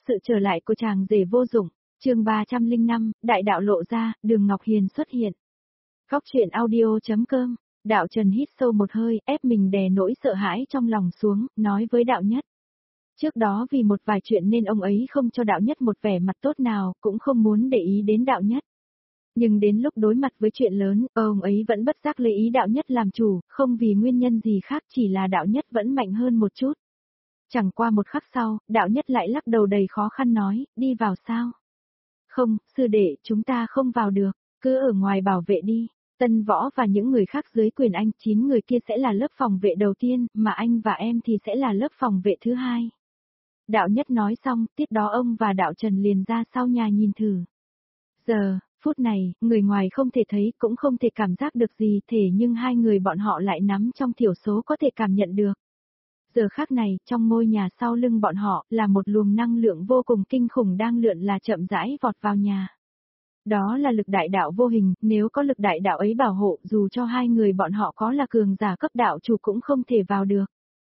Sự trở lại của chàng rể vô dụng, chương 305, đại đạo lộ ra, Đường Ngọc Hiền xuất hiện. Góc truyện audio.com, Đạo Trần hít sâu một hơi, ép mình đè nỗi sợ hãi trong lòng xuống, nói với Đạo Nhất. Trước đó vì một vài chuyện nên ông ấy không cho Đạo Nhất một vẻ mặt tốt nào, cũng không muốn để ý đến Đạo Nhất. Nhưng đến lúc đối mặt với chuyện lớn, ông ấy vẫn bất giác lấy ý Đạo Nhất làm chủ, không vì nguyên nhân gì khác, chỉ là Đạo Nhất vẫn mạnh hơn một chút. Chẳng qua một khắc sau, Đạo Nhất lại lắc đầu đầy khó khăn nói, đi vào sao? Không, sư đệ, chúng ta không vào được, cứ ở ngoài bảo vệ đi. Tân Võ và những người khác dưới quyền anh, 9 người kia sẽ là lớp phòng vệ đầu tiên, mà anh và em thì sẽ là lớp phòng vệ thứ hai. Đạo Nhất nói xong, tiếp đó ông và Đạo Trần liền ra sau nhà nhìn thử. Giờ, phút này, người ngoài không thể thấy cũng không thể cảm giác được gì, thế nhưng hai người bọn họ lại nắm trong thiểu số có thể cảm nhận được. Giờ khắc này, trong ngôi nhà sau lưng bọn họ, là một luồng năng lượng vô cùng kinh khủng đang lượn là chậm rãi vọt vào nhà. Đó là lực đại đạo vô hình, nếu có lực đại đạo ấy bảo hộ, dù cho hai người bọn họ có là cường giả cấp đạo chủ cũng không thể vào được.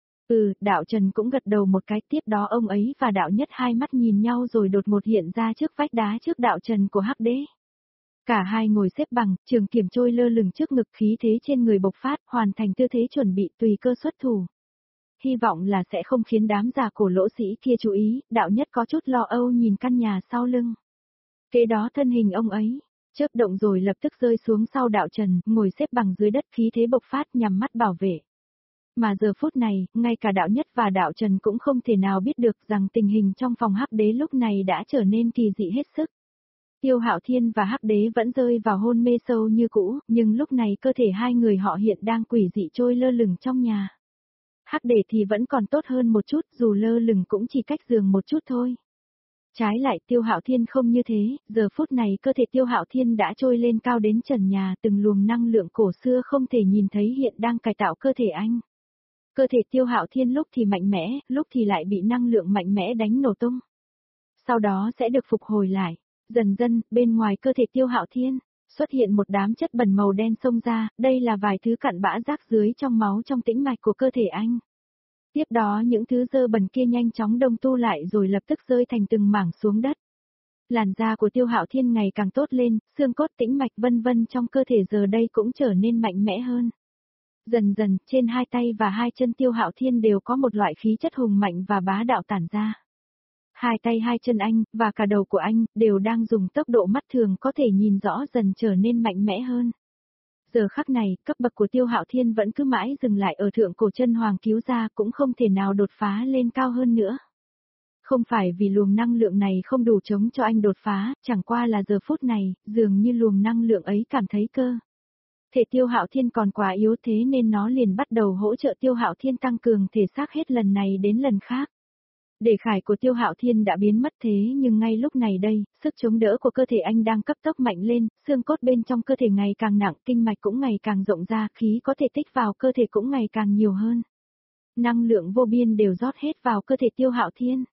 Đạo Trần cũng gật đầu một cái, tiếp đó ông ấy và Đạo Nhất hai mắt nhìn nhau rồi đột ngột hiện ra trước vách đá trước Đạo Trần của Hắc Đế. Cả hai ngồi xếp bằng, trường kiếm trôi lơ lửng trước ngực, khí thế trên người bộc phát, hoàn thành tư thế chuẩn bị tùy cơ xuất thủ. Hy vọng là sẽ không khiến đám già cổ lỗ sĩ kia chú ý, Đạo Nhất có chút lo âu nhìn căn nhà sau lưng. Kế đó thân hình ông ấy, chớp động rồi lập tức rơi xuống sau Đạo Trần, ngồi xếp bằng dưới đất, khí thế bộc phát nhằm mắt bảo vệ. Mà giờ phút này, ngay cả Đạo Nhất và Đạo Trần cũng không thể nào biết được rằng tình hình trong phòng Hắc Đế lúc này đã trở nên kỳ dị hết sức. Tiêu Hạo Thiên và Hắc Đế vẫn rơi vào hôn mê sâu như cũ, nhưng lúc này cơ thể hai người họ hiện đang quỷ dị trôi lơ lửng trong nhà. Hắc Đế thì vẫn còn tốt hơn một chút, dù lơ lửng cũng chỉ cách giường một chút thôi. Trái lại Tiêu Hạo Thiên không như thế, giờ phút này cơ thể Tiêu Hạo Thiên đã trôi lên cao đến trần nhà, từng luồng năng lượng cổ xưa không thể nhìn thấy hiện đang cải tạo cơ thể anh. Cơ thể Tiêu Hạo Thiên lúc thì mạnh mẽ, lúc thì lại bị năng lượng mạnh mẽ đánh nổ tung. Sau đó sẽ được phục hồi lại. Dần dần, bên ngoài cơ thể Tiêu Hạo Thiên, xuất hiện một đám chất bẩn màu đen xông ra, đây là vài thứ cặn bã rác dưới trong máu trong tĩnh mạch của cơ thể anh. Tiếp đó những thứ dơ bẩn kia nhanh chóng đông tu lại rồi lập tức rơi thành từng mảng xuống đất. Làn da của Tiêu Hạo Thiên ngày càng tốt lên, xương cốt tĩnh mạch vân vân trong cơ thể giờ đây cũng trở nên mạnh mẽ hơn. Dần dần, trên hai tay và hai chân Tiêu Hạo Thiên đều có một loại khí chất hùng mạnh và bá đạo tản ra. Hai tay hai chân anh, và cả đầu của anh, đều đang dùng tốc độ mắt thường có thể nhìn rõ dần trở nên mạnh mẽ hơn. Giờ khắc này, cấp bậc của Tiêu Hạo Thiên vẫn cứ mãi dừng lại ở thượng cổ chân hoàng cứu ra, cũng không thể nào đột phá lên cao hơn nữa. Không phải vì luồng năng lượng này không đủ chống cho anh đột phá, chẳng qua là giờ phút này, dường như luồng năng lượng ấy cảm thấy cơ thể Tiêu Hạo Thiên còn quá yếu, thế nên nó liền bắt đầu hỗ trợ Tiêu Hạo Thiên tăng cường thể xác hết lần này đến lần khác. Đề khải của Tiêu Hạo Thiên đã biến mất, thế nhưng ngay lúc này đây, sức chống đỡ của cơ thể anh đang cấp tốc mạnh lên, xương cốt bên trong cơ thể ngày càng nặng, kinh mạch cũng ngày càng rộng ra, khí có thể tích vào cơ thể cũng ngày càng nhiều hơn. Năng lượng vô biên đều rót hết vào cơ thể Tiêu Hạo Thiên.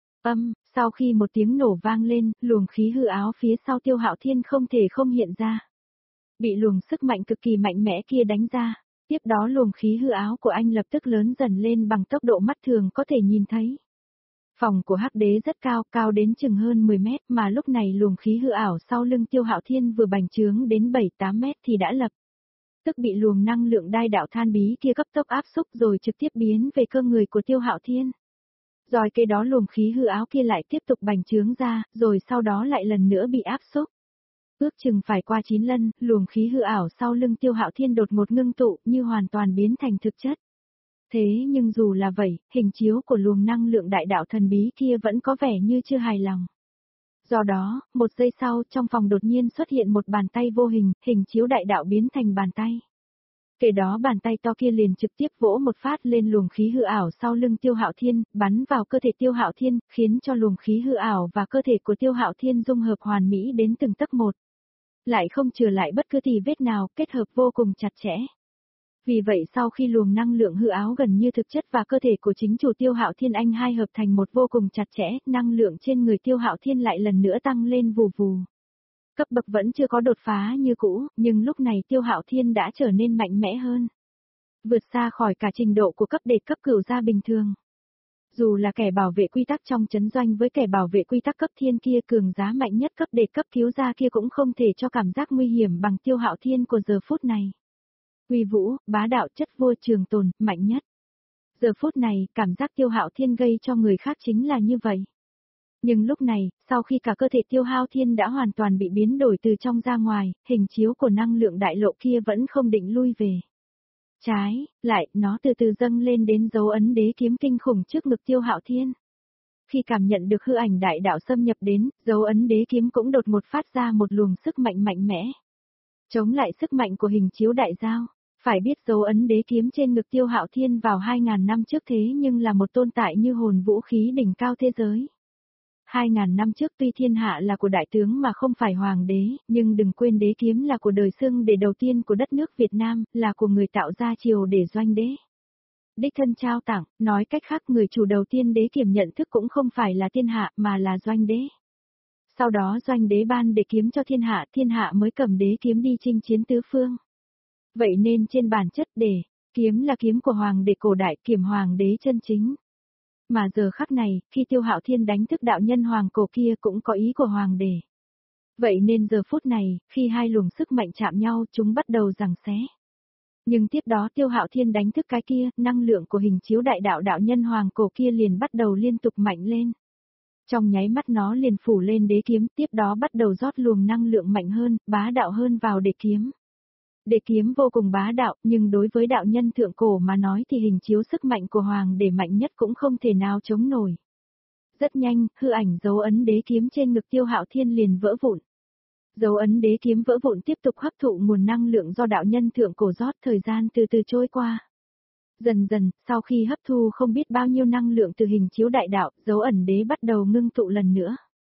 Sau khi một tiếng nổ vang lên, luồng khí hư áo phía sau Tiêu Hạo Thiên không thể không hiện ra. Bị luồng sức mạnh cực kỳ mạnh mẽ kia đánh ra, tiếp đó luồng khí hư áo của anh lập tức lớn dần lên bằng tốc độ mắt thường có thể nhìn thấy. Phòng của Hắc Đế rất cao, cao đến chừng hơn 10 mét, mà lúc này luồng khí hư ảo sau lưng Tiêu Hạo Thiên vừa bành trướng đến 7-8 mét thì đã lập tức bị luồng năng lượng đai đạo than bí kia cấp tốc áp xúc rồi trực tiếp biến về cơ người của Tiêu Hạo Thiên. Rồi kế đó luồng khí hư áo kia lại tiếp tục bành trướng ra, rồi sau đó lại lần nữa bị áp xúc. Ước chừng phải qua 9 lần, luồng khí hư ảo sau lưng Tiêu Hạo Thiên đột ngột ngưng tụ, như hoàn toàn biến thành thực chất. Thế nhưng dù là vậy, hình chiếu của luồng năng lượng đại đạo thần bí kia vẫn có vẻ như chưa hài lòng. Do đó, một giây sau, trong phòng đột nhiên xuất hiện một bàn tay vô hình, hình chiếu đại đạo biến thành bàn tay. Kể đó bàn tay to kia liền trực tiếp vỗ một phát lên luồng khí hư ảo sau lưng Tiêu Hạo Thiên, bắn vào cơ thể Tiêu Hạo Thiên, khiến cho luồng khí hư ảo và cơ thể của Tiêu Hạo Thiên dung hợp hoàn mỹ đến từng tấc một. Lại không chừa lại bất cứ tì vết nào, kết hợp vô cùng chặt chẽ. Vì vậy sau khi luồng năng lượng hư áo gần như thực chất và cơ thể của chính chủ Tiêu Hạo Thiên anh hai hợp thành một vô cùng chặt chẽ, năng lượng trên người Tiêu Hạo Thiên lại lần nữa tăng lên vù vù. Cấp bậc vẫn chưa có đột phá như cũ, nhưng lúc này Tiêu Hạo Thiên đã trở nên mạnh mẽ hơn. Vượt xa khỏi cả trình độ của cấp đệt cấp cửu gia bình thường. Dù là kẻ bảo vệ quy tắc trong chấn doanh với kẻ bảo vệ quy tắc cấp thiên kia cường giá mạnh nhất cấp để cấp cứu gia kia cũng không thể cho cảm giác nguy hiểm bằng Tiêu Hạo Thiên của giờ phút này. Uy vũ, bá đạo chất vua trường tồn, mạnh nhất. Giờ phút này, cảm giác Tiêu Hạo Thiên gây cho người khác chính là như vậy. Nhưng lúc này, sau khi cả cơ thể Tiêu Hạo Thiên đã hoàn toàn bị biến đổi từ trong ra ngoài, hình chiếu của năng lượng đại lộ kia vẫn không định lui về. Trái, lại, nó từ từ dâng lên đến dấu ấn đế kiếm kinh khủng trước ngực Tiêu Hạo Thiên. Khi cảm nhận được hư ảnh đại đạo xâm nhập đến, dấu ấn đế kiếm cũng đột một phát ra một luồng sức mạnh mạnh mẽ. Chống lại sức mạnh của hình chiếu đại giao. Phải biết dấu ấn đế kiếm trên ngực Tiêu Hạo Thiên vào 2.000 năm trước thế nhưng là một tồn tại như hồn vũ khí đỉnh cao thế giới. 2.000 năm trước tuy thiên hạ là của đại tướng mà không phải hoàng đế, nhưng đừng quên đế kiếm là của đời xưng để đầu tiên của đất nước Việt Nam, là của người tạo ra triều để doanh đế. Đích thân trao tặng, nói cách khác người chủ đầu tiên đế kiểm nhận thức cũng không phải là thiên hạ mà là doanh đế. Sau đó doanh đế ban đế kiếm cho thiên hạ mới cầm đế kiếm đi chinh chiến tứ phương. Vậy nên trên bản chất kiếm là kiếm của hoàng đế cổ đại, kiểm hoàng đế chân chính. Mà giờ khắc này, khi Tiêu Hạo Thiên đánh thức đạo nhân hoàng cổ kia cũng có ý của hoàng đế. Vậy nên giờ phút này, khi hai luồng sức mạnh chạm nhau chúng bắt đầu giằng xé. Nhưng tiếp đó Tiêu Hạo Thiên đánh thức cái kia, năng lượng của hình chiếu đại đạo đạo nhân hoàng cổ kia liền bắt đầu liên tục mạnh lên. Trong nháy mắt nó liền phủ lên đế kiếm, tiếp đó bắt đầu rót luồng năng lượng mạnh hơn, bá đạo hơn vào đế kiếm. Đế kiếm vô cùng bá đạo, nhưng đối với đạo nhân thượng cổ mà nói thì hình chiếu sức mạnh của hoàng đế mạnh nhất cũng không thể nào chống nổi. Rất nhanh, hư ảnh dấu ấn đế kiếm trên ngực Tiêu Hạo Thiên liền vỡ vụn. Dấu ấn đế kiếm vỡ vụn tiếp tục hấp thụ nguồn năng lượng do đạo nhân thượng cổ rót, thời gian từ từ trôi qua. Dần dần, sau khi hấp thu không biết bao nhiêu năng lượng từ hình chiếu đại đạo, dấu ẩn đế bắt đầu ngưng tụ lần nữa.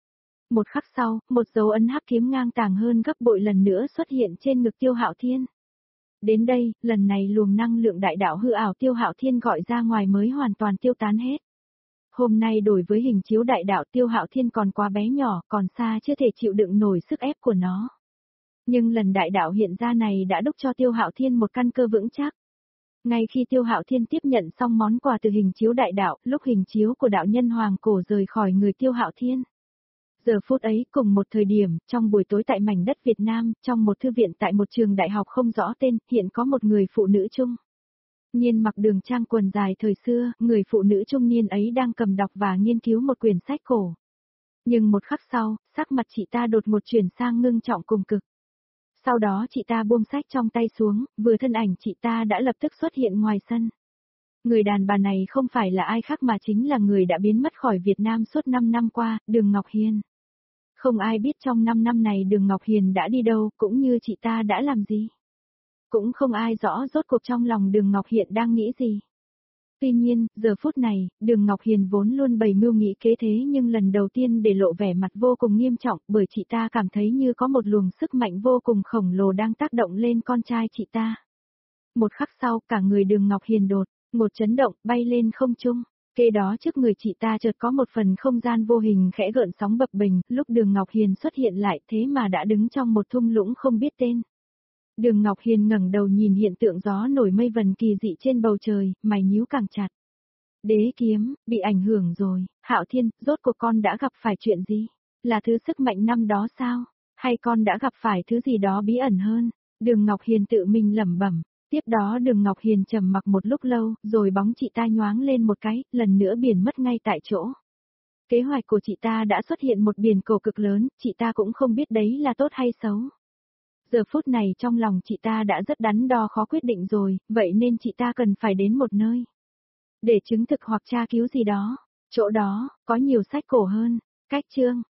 Một khắc sau, một dấu ấn hắc kiếm ngang tàng hơn gấp bội lần nữa xuất hiện trên ngực Tiêu Hạo Thiên. Đến đây, lần này luồng năng lượng đại đạo hư ảo Tiêu Hạo Thiên gọi ra ngoài mới hoàn toàn tiêu tán hết. Hôm nay đổi với hình chiếu đại đạo Tiêu Hạo Thiên còn quá bé nhỏ, còn xa chưa thể chịu đựng nổi sức ép của nó. Nhưng lần đại đạo hiện ra này đã đúc cho Tiêu Hạo Thiên một căn cơ vững chắc. Ngay khi Tiêu Hạo Thiên tiếp nhận xong món quà từ hình chiếu đại đạo, lúc hình chiếu của đạo nhân hoàng cổ rời khỏi người Tiêu Hạo Thiên. Giờ phút ấy, cùng một thời điểm, trong buổi tối tại mảnh đất Việt Nam, trong một thư viện tại một trường đại học không rõ tên, hiện có một người phụ nữ trung niên mặc đường trang quần dài thời xưa, người phụ nữ trung niên ấy đang cầm đọc và nghiên cứu một quyển sách cổ. Nhưng một khắc sau, sắc mặt chị ta đột một chuyển sang ngưng trọng cùng cực. Sau đó chị ta buông sách trong tay xuống, vừa thân ảnh chị ta đã lập tức xuất hiện ngoài sân. Người đàn bà này không phải là ai khác mà chính là người đã biến mất khỏi Việt Nam suốt 5 năm qua, Đường Ngọc Hiền. Không ai biết trong 5 năm này Đường Ngọc Hiền đã đi đâu, cũng như chị ta đã làm gì. Cũng không ai rõ rốt cuộc trong lòng Đường Ngọc Hiền đang nghĩ gì. Tuy nhiên, giờ phút này, Đường Ngọc Hiền vốn luôn bày mưu nghĩ kế thế nhưng lần đầu tiên để lộ vẻ mặt vô cùng nghiêm trọng bởi chị ta cảm thấy như có một luồng sức mạnh vô cùng khổng lồ đang tác động lên con trai chị ta. Một khắc sau, cả người Đường Ngọc Hiền đột một chấn động, bay lên không trung. Kế đó trước người chị ta chợt có một phần không gian vô hình khẽ gợn sóng bập bềnh, lúc Đường Ngọc Hiền xuất hiện lại thế mà đã đứng trong một thung lũng không biết tên. Đường Ngọc Hiền ngẩng đầu nhìn hiện tượng gió nổi mây vần kỳ dị trên bầu trời, mày nhíu càng chặt. Đế kiếm, bị ảnh hưởng rồi, Hạo Thiên, rốt cuộc con đã gặp phải chuyện gì? Là thứ sức mạnh năm đó sao? Hay con đã gặp phải thứ gì đó bí ẩn hơn? Đường Ngọc Hiền tự mình lẩm bẩm. Tiếp đó Đường Ngọc Hiền trầm mặc một lúc lâu, rồi bóng chị ta nhoáng lên một cái, lần nữa biến mất ngay tại chỗ. Kế hoạch của chị ta đã xuất hiện một biển cổ cực lớn, chị ta cũng không biết đấy là tốt hay xấu. Giờ phút này trong lòng chị ta đã rất đắn đo khó quyết định rồi, vậy nên chị ta cần phải đến một nơi để chứng thực hoặc tra cứu gì đó. Chỗ đó, có nhiều sách cổ hơn. Cách chương